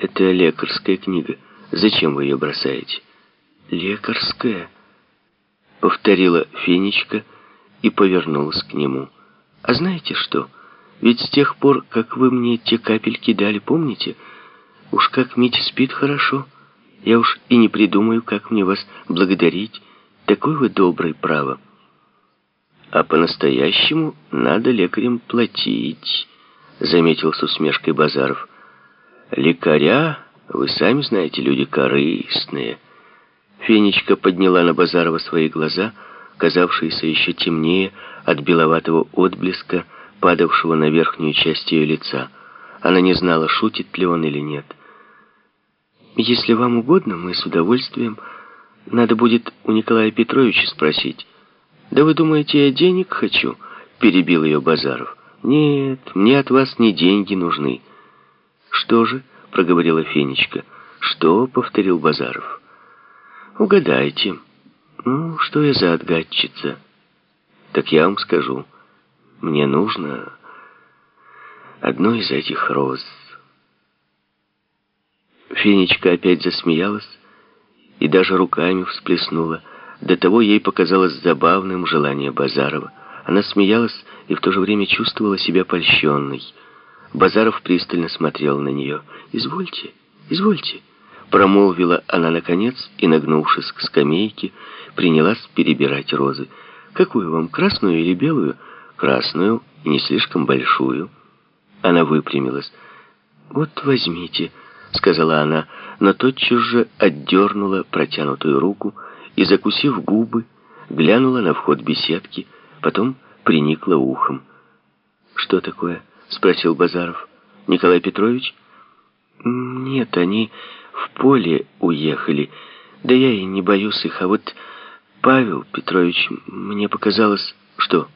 Это лекарская книга. Зачем вы ее бросаете? Лекарская? Повторила Фенечка и повернулась к нему. А знаете что? Ведь с тех пор, как вы мне те капельки дали, помните? Уж как Митя спит хорошо. Я уж и не придумаю, как мне вас благодарить. Такой вы добрый, право. А по-настоящему надо лекарям платить, заметил с усмешкой Базаров. Лекаря, вы сами знаете, люди корыстные. Фенечка подняла на Базарова свои глаза, казавшиеся еще темнее от беловатого отблеска, падавшего на верхнюю часть ее лица. Она не знала, шутит ли он или нет. «Если вам угодно, мы с удовольствием. Надо будет у Николая Петровича спросить». «Да вы думаете, я денег хочу?» — перебил ее Базаров. «Нет, мне от вас не деньги нужны». «Что же?» — проговорила Фенечка. «Что?» — повторил Базаров. «Угадайте. Ну, что я за отгадчица?» «Так я вам скажу. Мне нужно одну из этих роз». Фенечка опять засмеялась и даже руками всплеснула. До того ей показалось забавным желание Базарова. Она смеялась и в то же время чувствовала себя польщенной. Базаров пристально смотрел на нее. «Извольте, извольте», — промолвила она наконец и, нагнувшись к скамейке, принялась перебирать розы. «Какую вам, красную или белую?» «Красную и не слишком большую». Она выпрямилась. «Вот возьмите», — сказала она, но тотчас же отдернула протянутую руку и, закусив губы, глянула на вход беседки, потом приникла ухом. «Что такое?» — спросил Базаров. «Николай Петрович?» «Нет, они в поле уехали. Да я и не боюсь их. А вот Павел Петрович, мне показалось...» «Что?»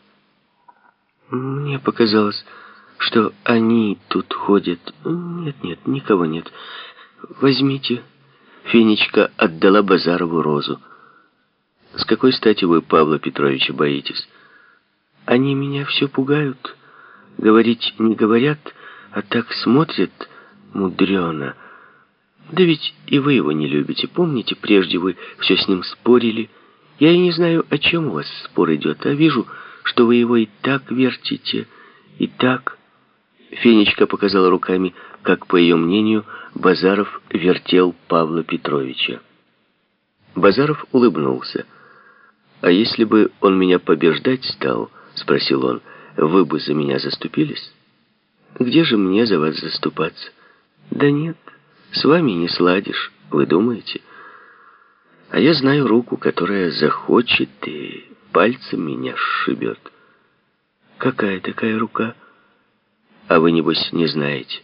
«Мне показалось, что они тут ходят. Нет, никого нет. Возьмите». Фенечка отдала Базарову розу. «С какой стати вы Павла Петровича боитесь?» «Они меня все пугают. Говорить не говорят, а так смотрят мудрено. Да ведь и вы его не любите. Помните, прежде вы все с ним спорили? Я и не знаю, о чем у вас спор идет, а вижу, что вы его и так вертите, и так». Фенечка показала руками, как, по ее мнению, Базаров вертел Павла Петровича. Базаров улыбнулся. «А если бы он меня побеждать стал, — спросил он, — вы бы за меня заступились?» «Где же мне за вас заступаться?» «Да нет, с вами не сладишь, вы думаете? А я знаю руку, которая захочет и пальцем меня сшибет». «Какая такая рука?» «А вы, небось, не знаете?»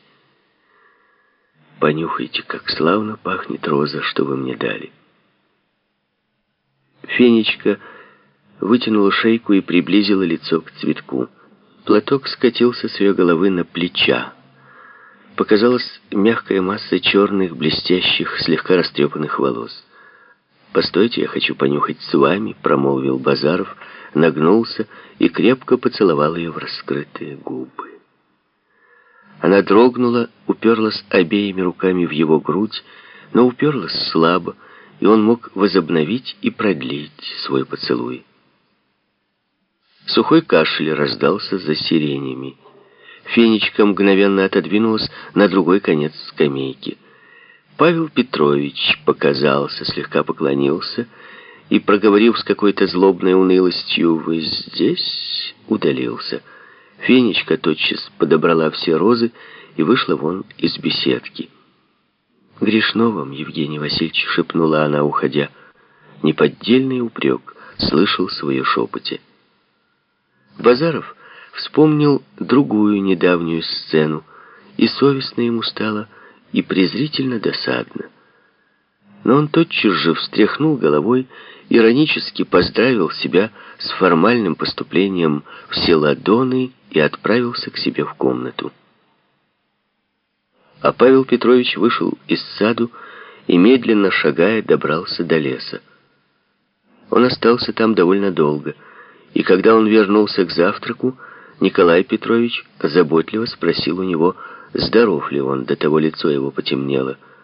«Понюхайте, как славно пахнет роза, что вы мне дали». Фенечка вытянула шейку и приблизила лицо к цветку. Платок скатился с ее головы на плеча. Показалась мягкая масса черных, блестящих, слегка растрепанных волос. «Постойте, я хочу понюхать с вами», — промолвил Базаров, нагнулся и крепко поцеловал ее в раскрытые губы. Она дрогнула, уперлась обеими руками в его грудь, но уперлась слабо, и он мог возобновить и продлить свой поцелуй. Сухой кашель раздался за сиренями. Фенечка мгновенно отодвинулась на другой конец скамейки. Павел Петрович показался, слегка поклонился и, проговорив с какой-то злобной унылостью «Вы здесь?», удалился. Фенечка тотчас подобрала все розы и вышла вон из беседки. «Грешно вам, Евгений Васильевич», — шепнула она, уходя. Неподдельный упрек слышался в ее шепоте. Базаров вспомнил другую недавнюю сцену, и совестно ему стало, и презрительно досадно. Но он тотчас же встряхнул головой, иронически поздравил себя с формальным поступлением в Селадоны и отправился к себе в комнату. А Павел Петрович вышел из саду и, медленно шагая, добрался до леса. Он остался там довольно долго, и когда он вернулся к завтраку, Николай Петрович заботливо спросил у него, здоров ли он, до того лицо его потемнело.